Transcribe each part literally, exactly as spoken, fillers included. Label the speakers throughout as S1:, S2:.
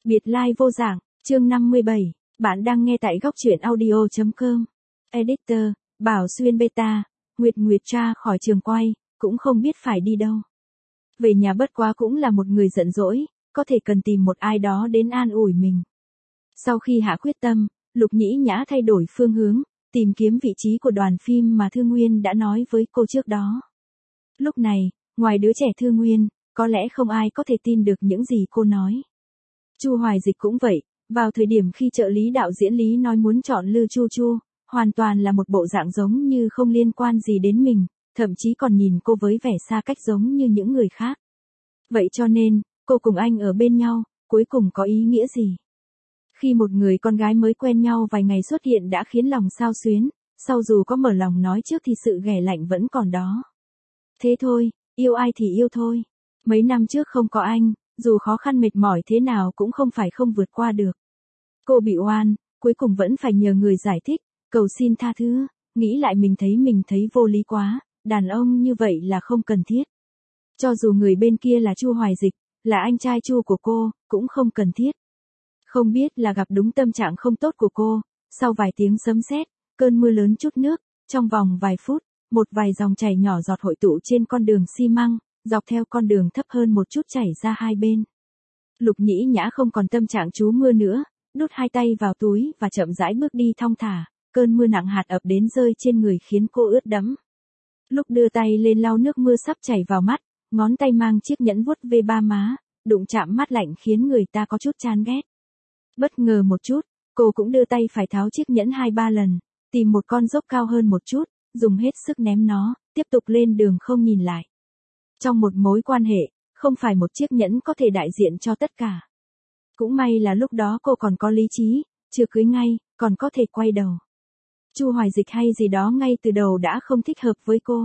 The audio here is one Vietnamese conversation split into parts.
S1: Biệt lai vô dạng, chương năm mươi bảy, bạn đang nghe tại góc truyện audio chấm com. Editor, Bảo Xuyên Beta, Nguyệt Nguyệt ra khỏi trường quay, cũng không biết phải đi đâu. Về nhà bất quá cũng là một người giận dỗi, có thể cần tìm một ai đó đến an ủi mình. Sau khi hạ quyết tâm, Lục Nhĩ Nhã thay đổi phương hướng, tìm kiếm vị trí của đoàn phim mà Thư Nguyên đã nói với cô trước đó. Lúc này, ngoài đứa trẻ Thư Nguyên, có lẽ không ai có thể tin được những gì cô nói. Chu Hoài Dịch cũng vậy, vào thời điểm khi trợ lý đạo diễn Lý nói muốn chọn Lư Chu Chu, hoàn toàn là một bộ dạng giống như không liên quan gì đến mình, thậm chí còn nhìn cô với vẻ xa cách giống như những người khác. Vậy cho nên, cô cùng anh ở bên nhau, cuối cùng có ý nghĩa gì? Khi một người con gái mới quen nhau vài ngày xuất hiện đã khiến lòng xao xuyến, sau dù có mở lòng nói trước thì sự ghẻ lạnh vẫn còn đó. Thế thôi, yêu ai thì yêu thôi. Mấy năm trước không có anh, dù khó khăn mệt mỏi thế nào cũng không phải không vượt qua được. Cô bị oan, cuối cùng vẫn phải nhờ người giải thích, cầu xin tha thứ, nghĩ lại mình thấy mình thấy vô lý quá, đàn ông như vậy là không cần thiết. Cho dù người bên kia là Chu Hoài Dịch, là anh trai Chu của cô, cũng không cần thiết. Không biết là gặp đúng tâm trạng không tốt của cô, sau vài tiếng sấm sét, cơn mưa lớn trút nước, trong vòng vài phút, một vài dòng chảy nhỏ giọt hội tụ trên con đường xi măng, dọc theo con đường thấp hơn một chút chảy ra hai bên. Lục Nhĩ Nhã không còn tâm trạng trú mưa nữa, đút hai tay vào túi và chậm rãi bước đi thong thả, cơn mưa nặng hạt ập đến rơi trên người khiến cô ướt đẫm. Lúc đưa tay lên lau nước mưa sắp chảy vào mắt, ngón tay mang chiếc nhẫn vuốt ve ba má, đụng chạm mát lạnh khiến người ta có chút chán ghét. Bất ngờ một chút, cô cũng đưa tay phải tháo chiếc nhẫn hai ba lần, tìm một con dốc cao hơn một chút, dùng hết sức ném nó, tiếp tục lên đường không nhìn lại. Trong một mối quan hệ, không phải một chiếc nhẫn có thể đại diện cho tất cả. Cũng may là lúc đó cô còn có lý trí, chưa cưới ngay, còn có thể quay đầu. Chu Hoài Dịch hay gì đó ngay từ đầu đã không thích hợp với cô.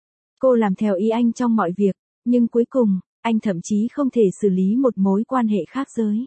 S1: Cô làm theo ý anh trong mọi việc, nhưng cuối cùng, anh thậm chí không thể xử lý một mối quan hệ khác giới.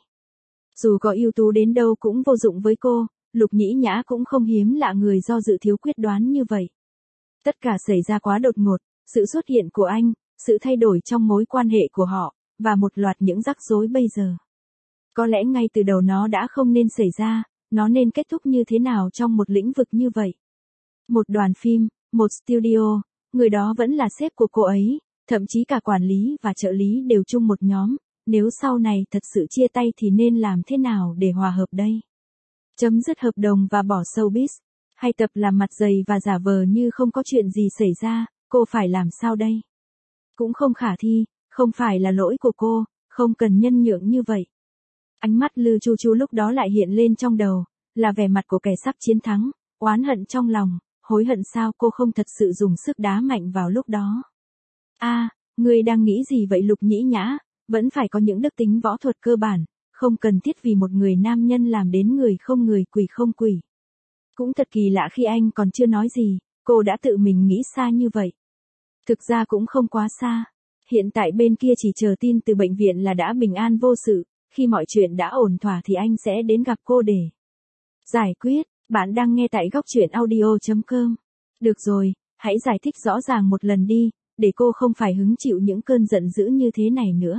S1: Dù có ưu tú đến đâu cũng vô dụng với cô, Lục Nhĩ Nhã cũng không hiếm lạ người do dự thiếu quyết đoán như vậy. Tất cả xảy ra quá đột ngột, sự xuất hiện của anh, sự thay đổi trong mối quan hệ của họ, và một loạt những rắc rối bây giờ. Có lẽ ngay từ đầu nó đã không nên xảy ra, nó nên kết thúc như thế nào trong một lĩnh vực như vậy. Một đoàn phim, một studio, người đó vẫn là sếp của cô ấy, thậm chí cả quản lý và trợ lý đều chung một nhóm, nếu sau này thật sự chia tay thì nên làm thế nào để hòa hợp đây? Chấm dứt hợp đồng và bỏ showbiz, hay tập làm mặt dày và giả vờ như không có chuyện gì xảy ra, cô phải làm sao đây? Cũng không khả thi, không phải là lỗi của cô, không cần nhân nhượng như vậy. Ánh mắt Lư Chu Chu lúc đó lại hiện lên trong đầu, là vẻ mặt của kẻ sắp chiến thắng, oán hận trong lòng, hối hận sao cô không thật sự dùng sức đá mạnh vào lúc đó. A, à, ngươi đang nghĩ gì vậy Lục Nhĩ Nhã, vẫn phải có những đức tính võ thuật cơ bản, không cần thiết vì một người nam nhân làm đến người không người quỷ không quỷ. Cũng thật kỳ lạ khi anh còn chưa nói gì, cô đã tự mình nghĩ xa như vậy. Thực ra cũng không quá xa. Hiện tại bên kia chỉ chờ tin từ bệnh viện là đã bình an vô sự, khi mọi chuyện đã ổn thỏa thì anh sẽ đến gặp cô để giải quyết. Bạn đang nghe tại góc truyện audio chấm com. Được rồi, hãy giải thích rõ ràng một lần đi, để cô không phải hứng chịu những cơn giận dữ như thế này nữa.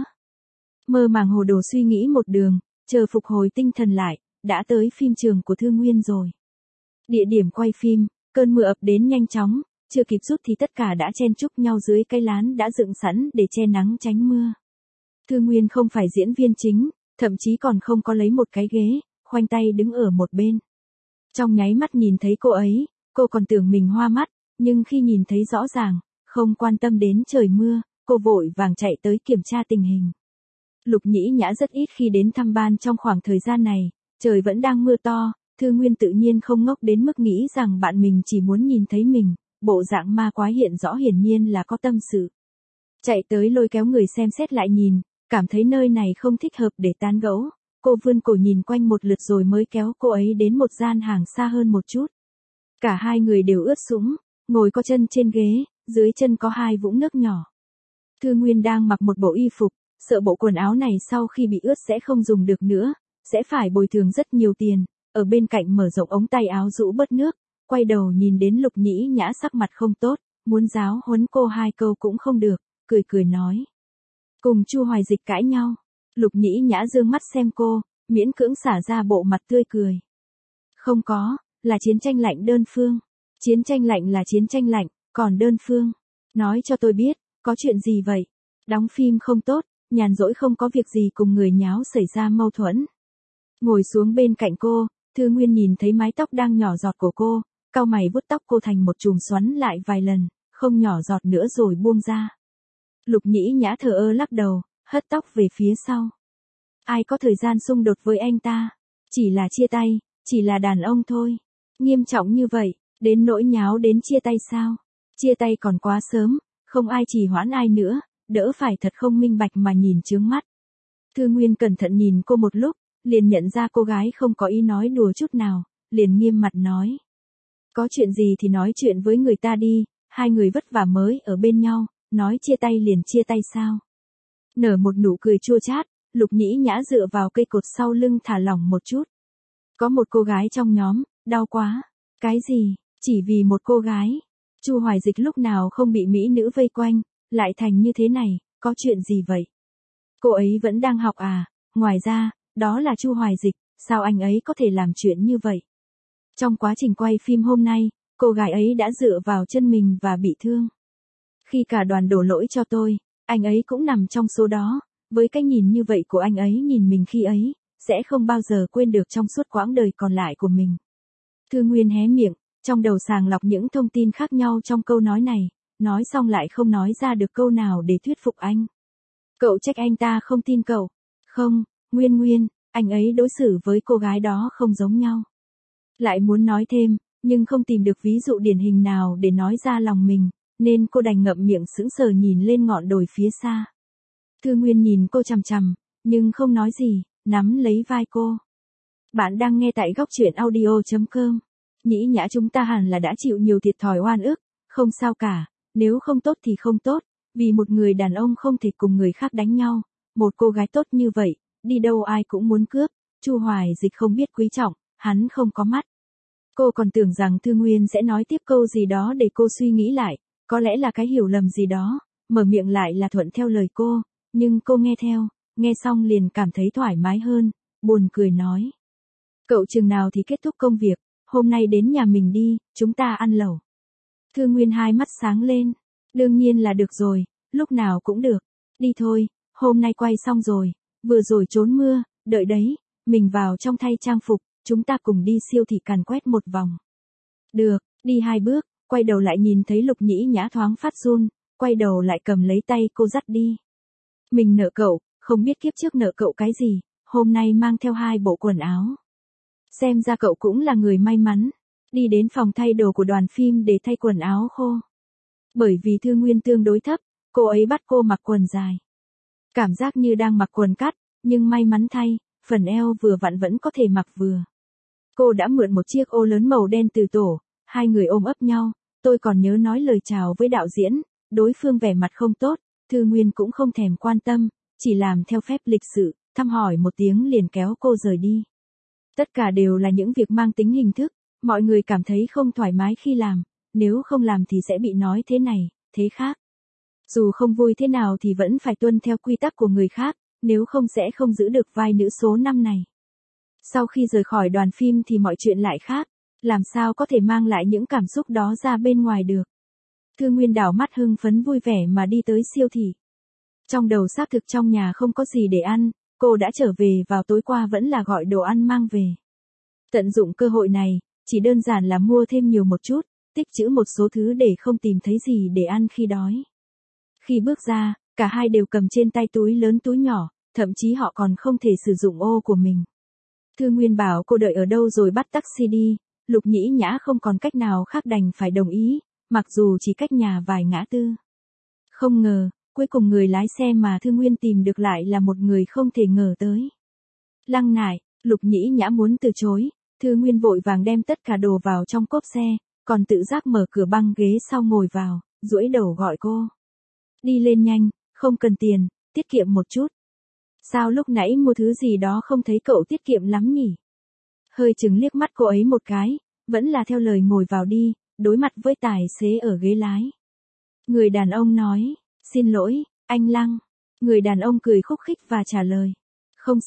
S1: Mơ màng hồ đồ suy nghĩ một đường, chờ phục hồi tinh thần lại, đã tới phim trường của Thư Nguyên rồi. Địa điểm quay phim, cơn mưa ập đến nhanh chóng, chưa kịp rút thì tất cả đã chen chúc nhau dưới cây lán đã dựng sẵn để che nắng tránh mưa. Thư Nguyên không phải diễn viên chính, thậm chí còn không có lấy một cái ghế, khoanh tay đứng ở một bên. Trong nháy mắt nhìn thấy cô ấy, cô còn tưởng mình hoa mắt, nhưng khi nhìn thấy rõ ràng, không quan tâm đến trời mưa, cô vội vàng chạy tới kiểm tra tình hình. Lục Nhĩ Nhã rất ít khi đến thăm ban trong khoảng thời gian này, trời vẫn đang mưa to, Thư Nguyên tự nhiên không ngốc đến mức nghĩ rằng bạn mình chỉ muốn nhìn thấy mình, bộ dạng ma quái hiện rõ hiển nhiên là có tâm sự. Chạy tới lôi kéo người xem xét lại nhìn, cảm thấy nơi này không thích hợp để tán gẫu, cô vươn cổ nhìn quanh một lượt rồi mới kéo cô ấy đến một gian hàng xa hơn một chút. Cả hai người đều ướt sũng, ngồi co chân trên ghế, dưới chân có hai vũng nước nhỏ. Thư Nguyên đang mặc một bộ y phục, sợ bộ quần áo này sau khi bị ướt sẽ không dùng được nữa, sẽ phải bồi thường rất nhiều tiền, ở bên cạnh mở rộng ống tay áo rũ bớt nước, quay đầu nhìn đến Lục Nhĩ Nhã sắc mặt không tốt, muốn giáo huấn cô hai câu cũng không được, cười cười nói. Cùng Chu Hoài Dịch cãi nhau, Lục Nhĩ Nhã dương mắt xem cô, miễn cưỡng xả ra bộ mặt tươi cười. Không có, là chiến tranh lạnh đơn phương. Chiến tranh lạnh là chiến tranh lạnh, còn đơn phương. Nói cho tôi biết, có chuyện gì vậy? Đóng phim không tốt, nhàn rỗi không có việc gì cùng người nháo xảy ra mâu thuẫn. Ngồi xuống bên cạnh cô, Thư Nguyên nhìn thấy mái tóc đang nhỏ giọt của cô, cau mày vuốt tóc cô thành một chùm xoắn lại vài lần, không nhỏ giọt nữa rồi buông ra. Lục Nhĩ Nhã thờ ơ lắc đầu, hất tóc về phía sau. Ai có thời gian xung đột với anh ta? Chỉ là chia tay, chỉ là đàn ông thôi. Nghiêm trọng như vậy, đến nỗi nháo đến chia tay sao? Chia tay còn quá sớm, không ai trì hoãn ai nữa, đỡ phải thật không minh bạch mà nhìn chướng mắt. Thư Nguyên cẩn thận nhìn cô một lúc, liền nhận ra cô gái không có ý nói đùa chút nào, liền nghiêm mặt nói. Có chuyện gì thì nói chuyện với người ta đi, hai người vất vả mới ở bên nhau, nói chia tay liền chia tay sao? Nở một nụ cười chua chát, Lục Nhĩ Nhã dựa vào cây cột sau lưng thả lỏng một chút. Có một cô gái trong nhóm, đau quá. Cái gì? Chỉ vì một cô gái. Chu Hoài Dịch lúc nào không bị mỹ nữ vây quanh, lại thành như thế này, có chuyện gì vậy? Cô ấy vẫn đang học à? Ngoài ra, đó là Chu Hoài Dịch, sao anh ấy có thể làm chuyện như vậy? Trong quá trình quay phim hôm nay, cô gái ấy đã dựa vào chân mình và bị thương. Khi cả đoàn đổ lỗi cho tôi, anh ấy cũng nằm trong số đó, với cái nhìn như vậy của anh ấy nhìn mình khi ấy, sẽ không bao giờ quên được trong suốt quãng đời còn lại của mình. Thư Nguyên hé miệng, trong đầu sàng lọc những thông tin khác nhau trong câu nói này, nói xong lại không nói ra được câu nào để thuyết phục anh. Cậu trách anh ta không tin cậu. Không, Nguyên Nguyên, anh ấy đối xử với cô gái đó không giống nhau. Lại muốn nói thêm, nhưng không tìm được ví dụ điển hình nào để nói ra lòng mình, nên cô đành ngậm miệng sững sờ nhìn lên ngọn đồi phía xa. Thư Nguyên nhìn cô chằm chằm, nhưng không nói gì, nắm lấy vai cô. Bạn đang nghe tại góc truyện audio chấm com. Nhĩ Nhã chúng ta hẳn là đã chịu nhiều thiệt thòi oan ức, không sao cả, nếu không tốt thì không tốt, vì một người đàn ông không thể cùng người khác đánh nhau, một cô gái tốt như vậy, đi đâu ai cũng muốn cướp, Chu Hoài Dịch không biết quý trọng, hắn không có mắt. Cô còn tưởng rằng Thư Nguyên sẽ nói tiếp câu gì đó để cô suy nghĩ lại, có lẽ là cái hiểu lầm gì đó, mở miệng lại là thuận theo lời cô, nhưng cô nghe theo, nghe xong liền cảm thấy thoải mái hơn, buồn cười nói. Cậu chừng nào thì kết thúc công việc, hôm nay đến nhà mình đi, chúng ta ăn lẩu. Thư Nguyên hai mắt sáng lên, đương nhiên là được rồi, lúc nào cũng được, đi thôi, hôm nay quay xong rồi, vừa rồi trốn mưa, đợi đấy, mình vào trong thay trang phục, chúng ta cùng đi siêu thị càn quét một vòng. Được, đi hai bước, quay đầu lại nhìn thấy Lục Nhĩ Nhã thoáng phát run, quay đầu lại cầm lấy tay cô dắt đi. Mình nợ cậu, không biết kiếp trước nợ cậu cái gì, hôm nay mang theo hai bộ quần áo. Xem ra cậu cũng là người may mắn, đi đến phòng thay đồ của đoàn phim để thay quần áo khô. Bởi vì Thư Nguyên tương đối thấp, cô ấy bắt cô mặc quần dài. Cảm giác như đang mặc quần cắt, nhưng may mắn thay, phần eo vừa vặn vẫn có thể mặc vừa. Cô đã mượn một chiếc ô lớn màu đen từ tổ, hai người ôm ấp nhau, tôi còn nhớ nói lời chào với đạo diễn, đối phương vẻ mặt không tốt, Thư Nguyên cũng không thèm quan tâm, chỉ làm theo phép lịch sự, thăm hỏi một tiếng liền kéo cô rời đi. Tất cả đều là những việc mang tính hình thức, mọi người cảm thấy không thoải mái khi làm, nếu không làm thì sẽ bị nói thế này, thế khác. Dù không vui thế nào thì vẫn phải tuân theo quy tắc của người khác, nếu không sẽ không giữ được vai nữ số năm này. Sau khi rời khỏi đoàn phim thì mọi chuyện lại khác, làm sao có thể mang lại những cảm xúc đó ra bên ngoài được. Thư Nguyên đảo mắt hưng phấn vui vẻ mà đi tới siêu thị. Trong đầu xác thực trong nhà không có gì để ăn, cô đã trở về vào tối qua vẫn là gọi đồ ăn mang về. Tận dụng cơ hội này, chỉ đơn giản là mua thêm nhiều một chút, tích trữ một số thứ để không tìm thấy gì để ăn khi đói. Khi bước ra, cả hai đều cầm trên tay túi lớn túi nhỏ, thậm chí họ còn không thể sử dụng ô của mình. Thư Nguyên bảo cô đợi ở đâu rồi bắt taxi đi, Lục Nhĩ Nhã không còn cách nào khác đành phải đồng ý, mặc dù chỉ cách nhà vài ngã tư. Không ngờ, cuối cùng người lái xe mà Thư Nguyên tìm được lại là một người không thể ngờ tới. Lăng nại, Lục Nhĩ Nhã muốn từ chối, Thư Nguyên vội vàng đem tất cả đồ vào trong cốp xe, còn tự giác mở cửa băng ghế sau ngồi vào, duỗi đầu gọi cô. Đi lên nhanh, không cần tiền, tiết kiệm một chút. Sao lúc nãy mua thứ gì đó không thấy cậu tiết kiệm lắm nhỉ? Hơi chừng liếc mắt cô ấy một cái, vẫn là theo lời ngồi vào đi, đối mặt với tài xế ở ghế lái. Người đàn ông nói, xin lỗi, anh Lăng. Người đàn ông cười khúc khích và trả lời. Không sao,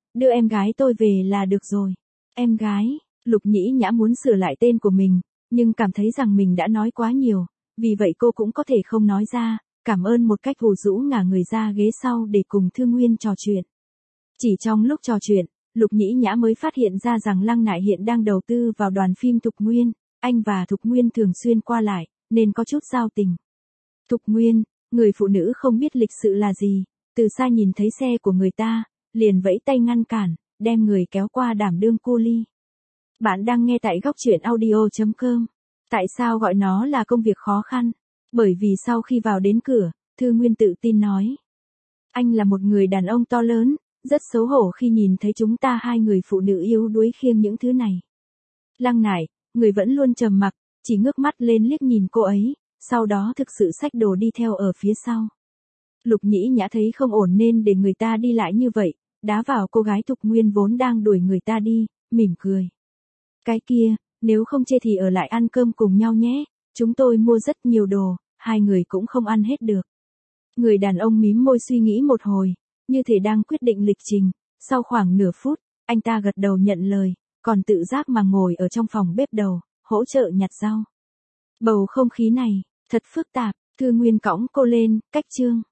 S1: đưa em gái tôi về là được rồi. Em gái, Lục Nhĩ Nhã muốn sửa lại tên của mình, nhưng cảm thấy rằng mình đã nói quá nhiều, vì vậy cô cũng có thể không nói ra, cảm ơn một cách hù dũ ngả người ra ghế sau để cùng Thư Nguyên trò chuyện. Chỉ trong lúc trò chuyện, Lục Nhĩ Nhã mới phát hiện ra rằng Lăng Nại hiện đang đầu tư vào đoàn phim Thục Nguyên, anh và Thục Nguyên thường xuyên qua lại, nên có chút giao tình. Thục Nguyên, người phụ nữ không biết lịch sự là gì, từ xa nhìn thấy xe của người ta, liền vẫy tay ngăn cản, đem người kéo qua đảm đương cu ly. Bạn đang nghe tại góc truyện audio chấm com. Tại sao gọi nó là công việc khó khăn? Bởi vì sau khi vào đến cửa, Thư Nguyên tự tin nói. Anh là một người đàn ông to lớn, rất xấu hổ khi nhìn thấy chúng ta hai người phụ nữ yếu đuối khiêng những thứ này. Lăng Nải, người vẫn luôn trầm mặc, chỉ ngước mắt lên liếc nhìn cô ấy, sau đó thực sự xách đồ đi theo ở phía sau. Lục Nhĩ Nhã thấy không ổn nên để người ta đi lại như vậy, đá vào cô gái Thục Nguyên vốn đang đuổi người ta đi, mỉm cười. Cái kia, nếu không chê thì ở lại ăn cơm cùng nhau nhé, chúng tôi mua rất nhiều đồ, hai người cũng không ăn hết được. Người đàn ông mím môi suy nghĩ một hồi, như thể đang quyết định lịch trình, sau khoảng nửa phút, anh ta gật đầu nhận lời, còn tự giác mà ngồi ở trong phòng bếp đầu, hỗ trợ nhặt rau. Bầu không khí này, thật phức tạp, Thư Nguyên cõng cô lên, cách chương.